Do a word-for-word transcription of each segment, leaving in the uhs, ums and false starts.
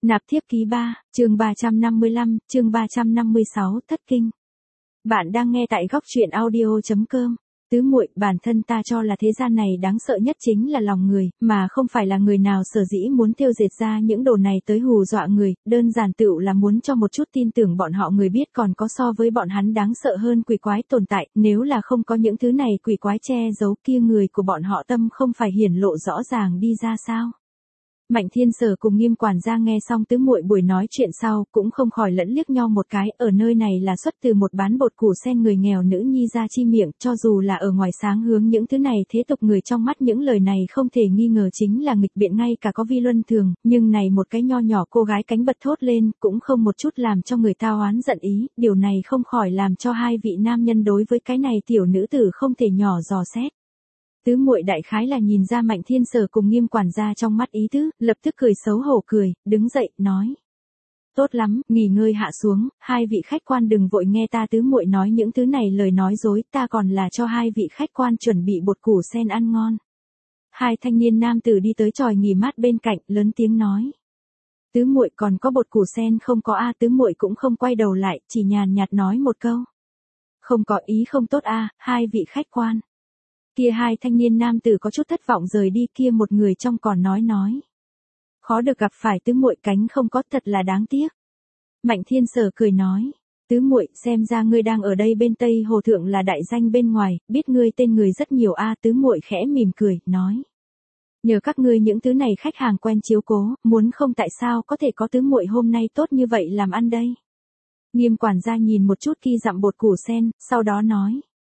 Nạp thiếp ký ba, chương ba trăm năm mươi lăm, chương ba trăm năm mươi sáu, thất kinh. Bạn đang nghe tại góc truyện audio chấm com. Tứ muội, bản thân ta cho là thế gian này đáng sợ nhất chính là lòng người, mà không phải là người nào sở dĩ muốn thêu dệt ra những đồ này tới hù dọa người, đơn giản tựu là muốn cho một chút tin tưởng bọn họ người biết còn có so với bọn hắn đáng sợ hơn quỷ quái tồn tại, nếu là không có những thứ này quỷ quái che giấu kia người của bọn họ tâm không phải hiển lộ rõ ràng đi ra sao. Mạnh Thiên Sở cùng Nghiêm quản gia nghe xong tứ muội buổi nói chuyện sau, cũng không khỏi lẫn liếc nhau một cái, ở nơi này là xuất từ một bán bột củ sen người nghèo nữ nhi ra chi miệng, cho dù là ở ngoài sáng hướng những thứ này thế tục người trong mắt những lời này không thể nghi ngờ chính là nghịch biện ngay cả có vi luân thường, nhưng này một cái nho nhỏ cô gái cánh bật thốt lên, cũng không một chút làm cho người ta oán giận ý, điều này không khỏi làm cho hai vị nam nhân đối với cái này tiểu nữ tử không thể nhỏ dò xét. Tứ muội đại khái là nhìn ra Mạnh Thiên Sở cùng Nghiêm quản gia trong mắt ý tứ, lập tức cười xấu hổ cười, đứng dậy, nói. Tốt lắm, nghỉ ngơi hạ xuống, hai vị khách quan đừng vội nghe ta tứ muội nói những thứ này lời nói dối, ta còn là cho hai vị khách quan chuẩn bị bột củ sen ăn ngon. Hai thanh niên nam tử đi tới chòi nghỉ mát bên cạnh, lớn tiếng nói. Tứ muội còn có bột củ sen không có a? Tứ muội cũng không quay đầu lại, chỉ nhàn nhạt nói một câu. Không có ý không tốt a, hai vị khách quan. Kia hai thanh niên nam tử có chút thất vọng rời đi, kia một người trong còn nói nói. Khó được gặp phải tứ muội, cánh không có, thật là đáng tiếc. Mạnh Thiên Sở cười nói. Tứ muội, xem ra ngươi đang ở đây bên Tây Hồ Thượng là đại danh bên ngoài, biết ngươi tên người rất nhiều a. Tứ muội khẽ mỉm cười, nói. Nhờ các ngươi những thứ này khách hàng quen chiếu cố, muốn không tại sao có thể có tứ muội hôm nay tốt như vậy làm ăn đây. Nghiêm quản gia nhìn một chút kia dặm bột củ sen, sau đó nói.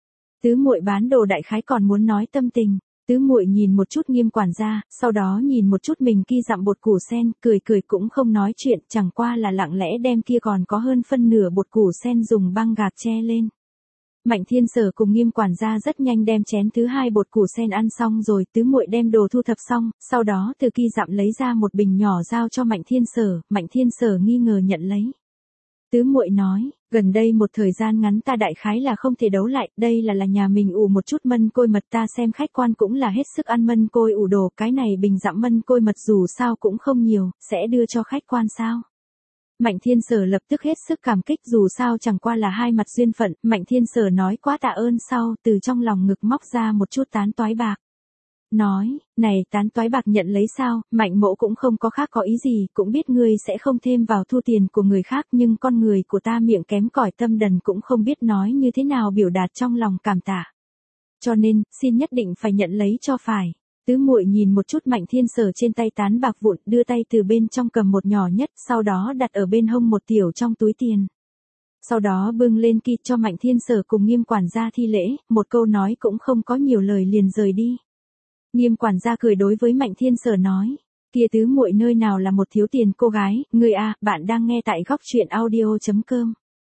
Tứ muội bán đồ đại khái còn muốn nói tâm tình. Tứ muội nhìn một chút Nghiêm quản gia, sau đó nhìn một chút mình kia dặm bột củ sen, cười cười cũng không nói chuyện, chẳng qua là lặng lẽ đem kia còn có hơn phân nửa bột củ sen dùng băng gạc che lên. Mạnh Thiên Sở cùng Nghiêm quản gia rất nhanh đem chén thứ hai bột củ sen ăn xong rồi, tứ muội đem đồ thu thập xong, sau đó từ kia dặm lấy ra một bình nhỏ giao cho Mạnh Thiên Sở, Mạnh Thiên Sở nghi ngờ nhận lấy. Tứ muội nói, gần đây một thời gian ngắn ta đại khái là không thể đấu lại, đây là là nhà mình ủ một chút mân côi mật, ta xem khách quan cũng là hết sức ăn mân côi ủ đồ, cái này bình dặm mân côi mật dù sao cũng không nhiều, sẽ đưa cho khách quan sao. Mạnh Thiên Sở lập tức hết sức cảm kích, dù sao chẳng qua là hai mặt duyên phận, Mạnh Thiên Sở nói quá tạ ơn sau, từ trong lòng ngực móc ra một chút tán toái bạc. Nói, này tán toái bạc nhận lấy sao, Mạnh mỗ cũng không có khác có ý gì, cũng biết ngươi sẽ không thêm vào thu tiền của người khác, nhưng con người của ta miệng kém cỏi tâm đần cũng không biết nói như thế nào biểu đạt trong lòng cảm tạ. Cho nên, xin nhất định phải nhận lấy cho phải. Tứ muội nhìn một chút Mạnh Thiên Sở trên tay tán bạc vụn, đưa tay từ bên trong cầm một nhỏ nhất, sau đó đặt ở bên hông một tiểu trong túi tiền. Sau đó bưng lên kia cho Mạnh Thiên Sở cùng Nghiêm quản gia thi lễ, một câu nói cũng không có nhiều lời liền rời đi. Nghiêm quản gia cười đối với Mạnh Thiên Sở nói, kia tứ muội nơi nào là một thiếu tiền cô gái, người a, bạn đang nghe tại góc truyện audio chấm com.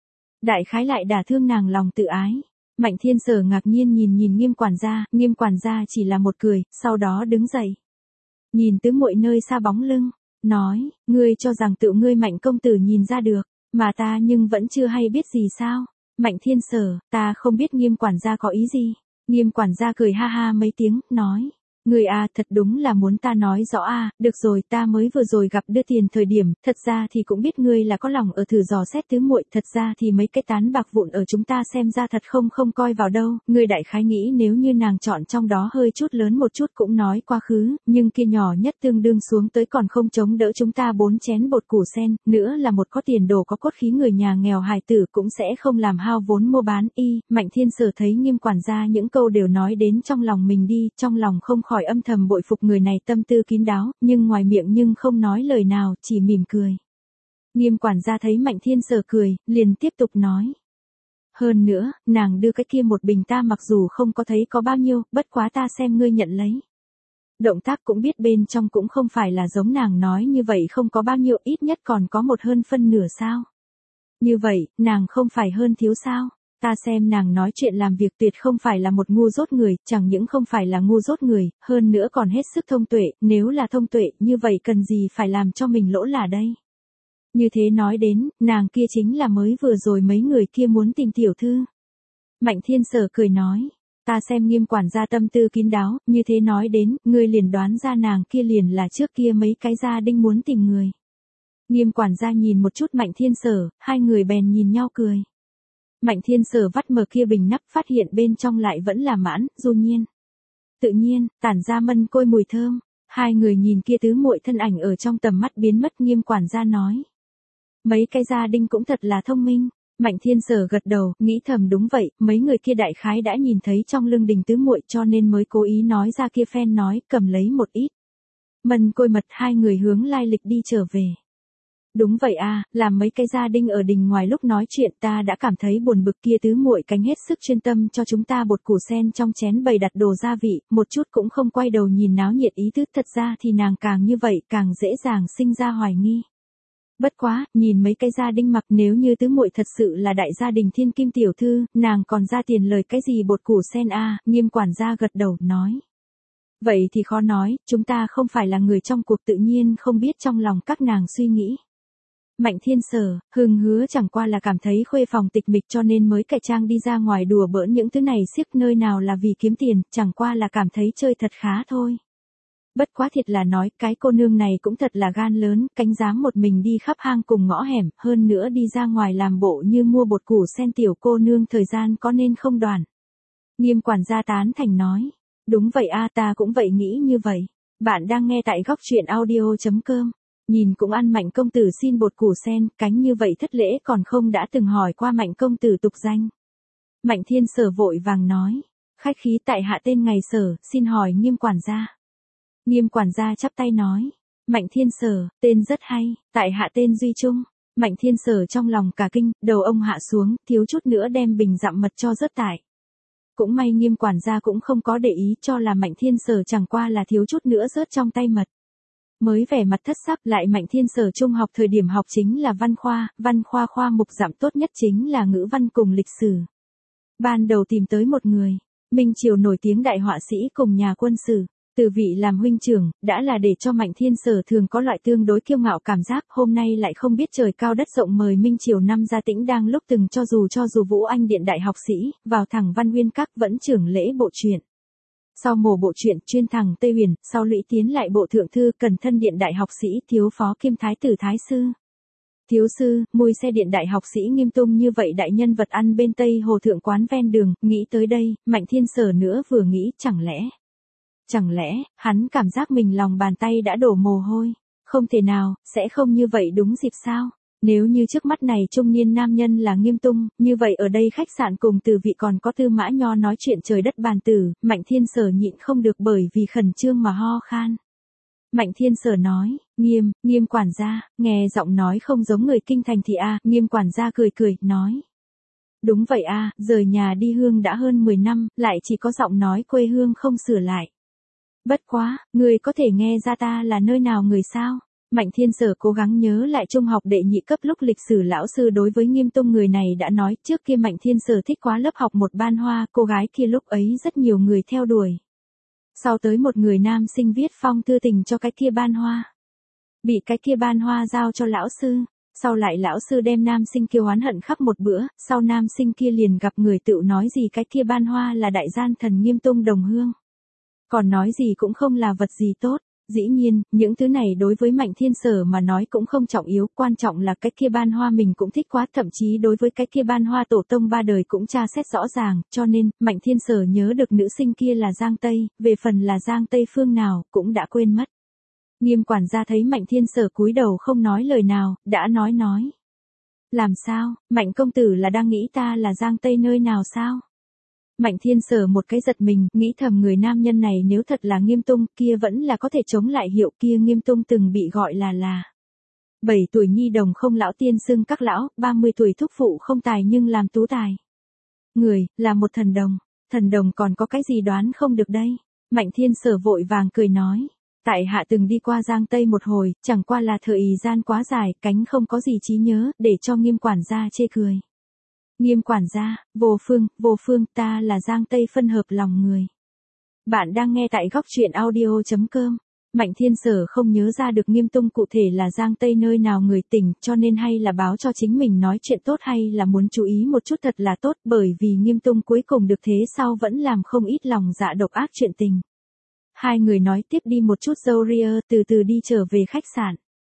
Đại khái lại đả thương nàng lòng tự ái. Mạnh Thiên Sở ngạc nhiên nhìn nhìn Nghiêm quản gia, Nghiêm quản gia chỉ là một cười, sau đó đứng dậy. Nhìn tứ muội nơi xa bóng lưng, nói, ngươi cho rằng tự ngươi Mạnh công tử nhìn ra được, mà ta nhưng vẫn chưa hay biết gì sao. Mạnh Thiên Sở, ta không biết Nghiêm quản gia có ý gì. Nghiêm quản gia cười ha ha mấy tiếng, nói. Người à, thật đúng là muốn ta nói rõ à, được rồi, ta mới vừa rồi gặp đưa tiền thời điểm, thật ra thì cũng biết ngươi là có lòng ở thử dò xét tứ muội, thật ra thì mấy cái tán bạc vụn ở chúng ta xem ra thật không không coi vào đâu, ngươi đại khái nghĩ nếu như nàng chọn trong đó hơi chút lớn một chút cũng nói quá khứ, nhưng kia nhỏ nhất tương đương xuống tới còn không chống đỡ chúng ta bốn chén bột củ sen, nữa là một có tiền đồ có cốt khí người nhà nghèo hài tử cũng sẽ không làm hao vốn mua bán y. Mạnh Thiên Sở thấy Nghiêm quản gia những câu đều nói đến trong lòng mình đi, trong lòng không khỏi âm thầm bội phục người này tâm tư kín đáo, nhưng ngoài miệng nhưng không nói lời nào, chỉ mỉm cười. Nghiêm quản gia thấy Mạnh Thiên Sở cười, liền tiếp tục nói. Hơn nữa, nàng đưa cái kia một bình ta mặc dù không có thấy có bao nhiêu, bất quá ta xem ngươi nhận lấy. Động tác cũng biết bên trong cũng không phải là giống nàng nói như vậy không có bao nhiêu, ít nhất còn có một hơn phân nửa sao. Như vậy, nàng không phải hơn thiếu sao. Ta xem nàng nói chuyện làm việc tuyệt không phải là một ngu dốt người, chẳng những không phải là ngu dốt người, hơn nữa còn hết sức thông tuệ, nếu là thông tuệ, như vậy cần gì phải làm cho mình lỗ là đây. Như thế nói đến, nàng kia chính là mới vừa rồi mấy người kia muốn tìm tiểu thư. Mạnh Thiên Sở cười nói, ta xem Nghiêm quản gia tâm tư kín đáo, như thế nói đến, ngươi liền đoán ra nàng kia liền là trước kia mấy cái gia đình muốn tìm người. Nghiêm quản gia nhìn một chút Mạnh Thiên Sở, hai người bèn nhìn nhau cười. Mạnh Thiên Sở vắt mở kia bình nắp phát hiện bên trong lại vẫn là mãn, du nhiên. Tự nhiên, tản ra mân côi mùi thơm. Hai người nhìn kia tứ muội thân ảnh ở trong tầm mắt biến mất. Nghiêm quản gia nói. Mấy cái gia đình cũng thật là thông minh. Mạnh Thiên Sở gật đầu, nghĩ thầm đúng vậy, mấy người kia đại khái đã nhìn thấy trong lưng đình tứ muội cho nên mới cố ý nói ra kia phen nói, cầm lấy một ít. Mân côi mật hai người hướng lai lịch đi trở về. Đúng vậy à, làm mấy cái gia đình ở đình ngoài lúc nói chuyện ta đã cảm thấy buồn bực kia tứ muội cánh hết sức chuyên tâm cho chúng ta bột củ sen trong chén bày đặt đồ gia vị, một chút cũng không quay đầu nhìn náo nhiệt ý tứ thật ra thì nàng càng như vậy càng dễ dàng sinh ra hoài nghi. Bất quá, nhìn mấy cái gia đình mặc nếu như tứ muội thật sự là đại gia đình thiên kim tiểu thư, nàng còn ra tiền lời cái gì bột củ sen à, Nghiêm quản gia gật đầu, nói. Vậy thì khó nói, chúng ta không phải là người trong cuộc tự nhiên không biết trong lòng các nàng suy nghĩ. Mạnh Thiên Sở, hừng hứa chẳng qua là cảm thấy khuê phòng tịch mịch cho nên mới cải trang đi ra ngoài đùa bỡn những thứ này xiếc nơi nào là vì kiếm tiền, chẳng qua là cảm thấy chơi thật khá thôi. Bất quá thiệt là nói, cái cô nương này cũng thật là gan lớn, cánh dám một mình đi khắp hang cùng ngõ hẻm, hơn nữa đi ra ngoài làm bộ như mua bột củ sen tiểu cô nương thời gian có nên không đoàn. Nghiêm quản gia tán thành nói, đúng vậy a ta cũng vậy nghĩ như vậy. Bạn đang nghe tại góc truyện audio chấm com. Nhìn cũng ăn Mạnh công tử xin bột củ sen, cánh như vậy thất lễ còn không đã từng hỏi qua Mạnh công tử tục danh. Mạnh Thiên Sở vội vàng nói, khách khí tại hạ tên ngày Sở, xin hỏi Nghiêm quản gia. Nghiêm quản gia chắp tay nói, Mạnh Thiên Sở, tên rất hay, tại hạ tên Duy Trung. Mạnh Thiên Sở trong lòng cả kinh, đầu ông hạ xuống, thiếu chút nữa đem bình dặm mật cho rớt tải. Cũng may Nghiêm quản gia cũng không có để ý cho là Mạnh Thiên Sở chẳng qua là thiếu chút nữa rớt trong tay mật. Mới vẻ mặt thất sắc lại Mạnh Thiên Sở trung học thời điểm học chính là văn khoa, văn khoa khoa mục giảm tốt nhất chính là ngữ văn cùng lịch sử. Ban đầu tìm tới một người, Minh Triều nổi tiếng đại họa sĩ cùng nhà quân sử, từ vị làm huynh trưởng, đã là để cho Mạnh Thiên Sở thường có loại tương đối kiêu ngạo cảm giác, hôm nay lại không biết trời cao đất rộng mời Minh Triều năm gia tĩnh đang lúc từng cho dù cho dù Vũ Anh Điện đại học sĩ, vào thẳng Văn Nguyên Các vẫn trưởng lễ bộ truyện. Sau mổ bộ truyện chuyên thẳng Tây Huyền, sau lũy tiến lại bộ thượng thư Cần Thân Điện đại học sĩ thiếu phó kiêm thái tử thái sư. Thiếu sư, mùi xe điện đại học sĩ Nghiêm tung như vậy đại nhân vật ăn bên Tây Hồ thượng quán ven đường, nghĩ tới đây, Mạnh Thiên Sở nữa vừa nghĩ chẳng lẽ. Chẳng lẽ, hắn cảm giác mình lòng bàn tay đã đổ mồ hôi, không thể nào, sẽ không như vậy đúng dịp sao? Nếu như trước mắt này trung niên nam nhân là Nghiêm tung, như vậy ở đây khách sạn cùng từ vị còn có Tư Mã Nho nói chuyện trời đất bàn tử, Mạnh Thiên Sở nhịn không được bởi vì khẩn trương mà ho khan. Mạnh Thiên Sở nói, Nghiêm, Nghiêm quản gia, nghe giọng nói không giống người kinh thành thì a, Nghiêm quản gia cười cười, nói. Đúng vậy a, rời nhà đi hương đã hơn mười năm, lại chỉ có giọng nói quê hương không sửa lại. Bất quá, người có thể nghe ra ta là nơi nào người sao? Mạnh Thiên Sở cố gắng nhớ lại trung học đệ nhị cấp lúc lịch sử lão sư đối với Nghiêm tung người này đã nói trước kia Mạnh Thiên Sở thích quá lớp học một ban hoa, cô gái kia lúc ấy rất nhiều người theo đuổi. Sau tới một người nam sinh viết phong thư tình cho cái kia ban hoa. Bị cái kia ban hoa giao cho lão sư, sau lại lão sư đem nam sinh kia oán hận khắp một bữa, sau nam sinh kia liền gặp người tự nói gì cái kia ban hoa là đại gian thần Nghiêm tung đồng hương. Còn nói gì cũng không là vật gì tốt. Dĩ nhiên, những thứ này đối với Mạnh Thiên Sở mà nói cũng không trọng yếu, quan trọng là cái kia ban hoa mình cũng thích quá, thậm chí đối với cái kia ban hoa tổ tông ba đời cũng tra xét rõ ràng, cho nên, Mạnh Thiên Sở nhớ được nữ sinh kia là Giang Tây, về phần là Giang Tây phương nào, cũng đã quên mất. Nghiêm quản gia thấy Mạnh Thiên Sở cúi đầu không nói lời nào, đã nói nói. Làm sao, Mạnh công tử là đang nghĩ ta là Giang Tây nơi nào sao? Mạnh Thiên Sở một cái giật mình, nghĩ thầm người nam nhân này nếu thật là Nghiêm tung, kia vẫn là có thể chống lại hiệu kia Nghiêm tung từng bị gọi là là. bảy tuổi nhi đồng không lão tiên xưng các lão, ba mươi tuổi thúc phụ không tài nhưng làm tú tài. Người, là một thần đồng, thần đồng còn có cái gì đoán không được đây? Mạnh Thiên Sở vội vàng cười nói. Tại hạ từng đi qua Giang Tây một hồi, chẳng qua là thời gian quá dài, cánh không có gì trí nhớ, để cho Nghiêm quản gia chê cười. Nghiêm quản gia, vô phương, vô phương, ta là Giang Tây phân hợp lòng người. Bạn đang nghe tại góc truyện audio chấm com. Mạnh Thiên Sở không nhớ ra được Nghiêm tung cụ thể là Giang Tây nơi nào người tỉnh, cho nên hay là báo cho chính mình nói chuyện tốt hay là muốn chú ý một chút thật là tốt, bởi vì Nghiêm tung cuối cùng được thế sau vẫn làm không ít lòng dạ độc ác chuyện tình. Hai người nói tiếp đi một chút dâu ria, từ từ đi trở về khách sạn.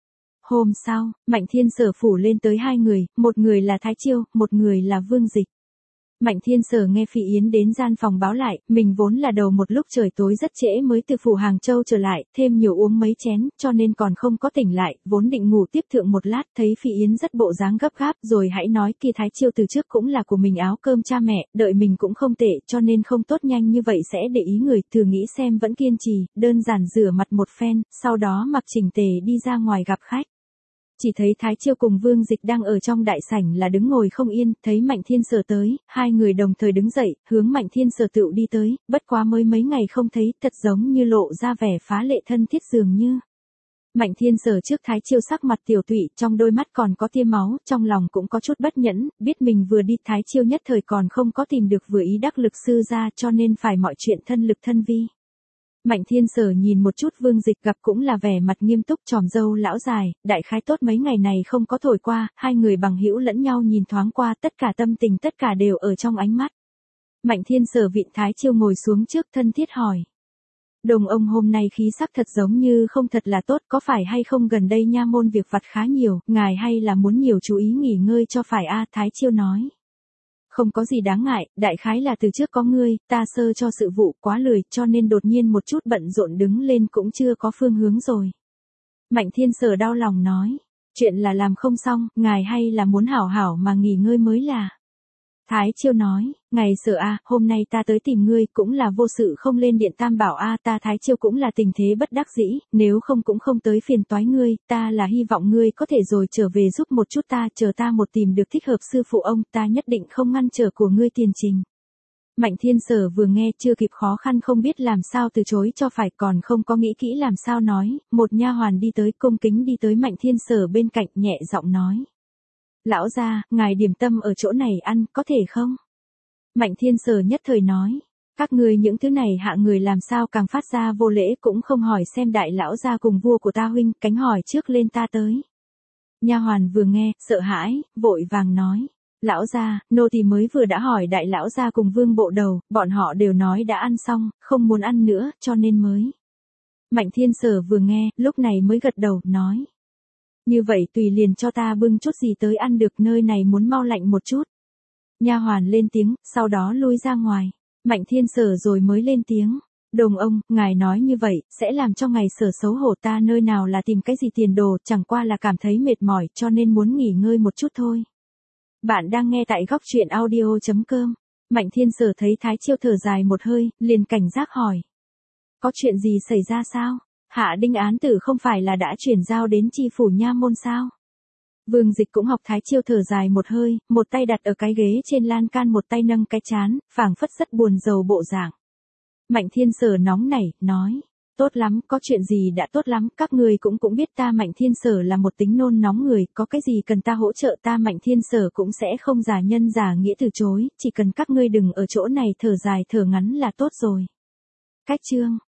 Hôm sau, Mạnh Thiên Sở phủ lên tới hai người, một người là Thái Chiêu, một người là Vương Dịch. Mạnh Thiên Sở nghe Phi Yến đến gian phòng báo lại, mình vốn là đầu một lúc trời tối rất trễ mới từ phủ Hàng Châu trở lại, thêm nhiều uống mấy chén, cho nên còn không có tỉnh lại, vốn định ngủ tiếp thượng một lát, thấy Phi Yến rất bộ dáng gấp gáp, rồi hãy nói kia Thái Chiêu từ trước cũng là của mình áo cơm cha mẹ, đợi mình cũng không tệ, cho nên không tốt nhanh như vậy sẽ để ý người, thử nghĩ xem vẫn kiên trì, đơn giản rửa mặt một phen, sau đó mặc chỉnh tề đi ra ngoài gặp khách. Chỉ thấy Thái Chiêu cùng Vương Dịch đang ở trong đại sảnh là đứng ngồi không yên, thấy Mạnh Thiên Sở tới, hai người đồng thời đứng dậy, hướng Mạnh Thiên Sở tựu đi tới, bất quá mới mấy ngày không thấy, thật giống như lộ ra vẻ phá lệ thân thiết dường như. Mạnh Thiên Sở trước Thái Chiêu sắc mặt tiểu tụy, trong đôi mắt còn có tia máu, trong lòng cũng có chút bất nhẫn, biết mình vừa đi Thái Chiêu nhất thời còn không có tìm được vừa ý đắc lực sư ra cho nên phải mọi chuyện thân lực thân vi. Mạnh Thiên Sở nhìn một chút Vương Dịch gặp cũng là vẻ mặt nghiêm túc tròm râu lão dài, đại khái tốt mấy ngày này không có thổi qua, hai người bằng hữu lẫn nhau nhìn thoáng qua tất cả tâm tình tất cả đều ở trong ánh mắt. Mạnh Thiên Sở vịn Thái Chiêu ngồi xuống trước thân thiết hỏi. Đồng ông hôm nay khí sắc thật giống như không thật là tốt, có phải hay không gần đây nha môn việc vặt khá nhiều, ngài hay là muốn nhiều chú ý nghỉ ngơi cho phải a? Thái Chiêu nói. Không có gì đáng ngại, đại khái là từ trước có ngươi, ta sơ cho sự vụ quá lười cho nên đột nhiên một chút bận rộn đứng lên cũng chưa có phương hướng rồi. Mạnh Thiên Sở đau lòng nói, chuyện là làm không xong, ngài hay là muốn hảo hảo mà nghỉ ngơi mới là. Thái Chiêu nói, ngày Sở a, hôm nay ta tới tìm ngươi cũng là vô sự không lên điện Tam Bảo a, ta Thái Chiêu cũng là tình thế bất đắc dĩ, nếu không cũng không tới phiền toái ngươi, ta là hy vọng ngươi có thể rồi trở về giúp một chút ta, chờ ta một tìm được thích hợp sư phụ ông, ta nhất định không ngăn trở của ngươi tiền trình. Mạnh Thiên Sở vừa nghe chưa kịp khó khăn không biết làm sao từ chối cho phải, còn không có nghĩ kỹ làm sao nói, một nha hoàn đi tới cung kính đi tới Mạnh Thiên Sở bên cạnh nhẹ giọng nói. Lão gia, ngài điểm tâm ở chỗ này ăn, có thể không? Mạnh Thiên Sở nhất thời nói, các ngươi những thứ này hạ người làm sao càng phát ra vô lễ cũng không hỏi xem đại lão gia cùng vua của ta huynh, cánh hỏi trước lên ta tới. Nha hoàn vừa nghe, sợ hãi, vội vàng nói, lão gia, nô tỳ mới vừa đã hỏi đại lão gia cùng vương bộ đầu, bọn họ đều nói đã ăn xong, không muốn ăn nữa, cho nên mới. Mạnh Thiên Sở vừa nghe, lúc này mới gật đầu, nói. Như vậy tùy liền cho ta bưng chút gì tới ăn được, nơi này muốn mau lạnh một chút. Nha hoàn lên tiếng, sau đó lui ra ngoài. Mạnh Thiên Sở rồi mới lên tiếng. Đồng ông, ngài nói như vậy, sẽ làm cho ngài Sở xấu hổ, ta nơi nào là tìm cái gì tiền đồ, chẳng qua là cảm thấy mệt mỏi cho nên muốn nghỉ ngơi một chút thôi. Bạn đang nghe tại góc truyện audio chấm com. Mạnh Thiên Sở thấy Thái Chiêu thở dài một hơi, liền cảnh giác hỏi. Có chuyện gì xảy ra sao? Hạ Đinh án tử không phải là đã chuyển giao đến chi phủ nha môn sao? Vương Dịch cũng học Thái Chiêu thở dài một hơi, một tay đặt ở cái ghế trên lan can, một tay nâng cái chán, phảng phất rất buồn rầu bộ dạng. Mạnh Thiên Sở nóng nảy, nói, tốt lắm, có chuyện gì đã tốt lắm, các người cũng cũng biết ta Mạnh Thiên Sở là một tính nôn nóng người, có cái gì cần ta hỗ trợ ta Mạnh Thiên Sở cũng sẽ không giả nhân giả nghĩa từ chối, chỉ cần các ngươi đừng ở chỗ này thở dài thở ngắn là tốt rồi. Cách chương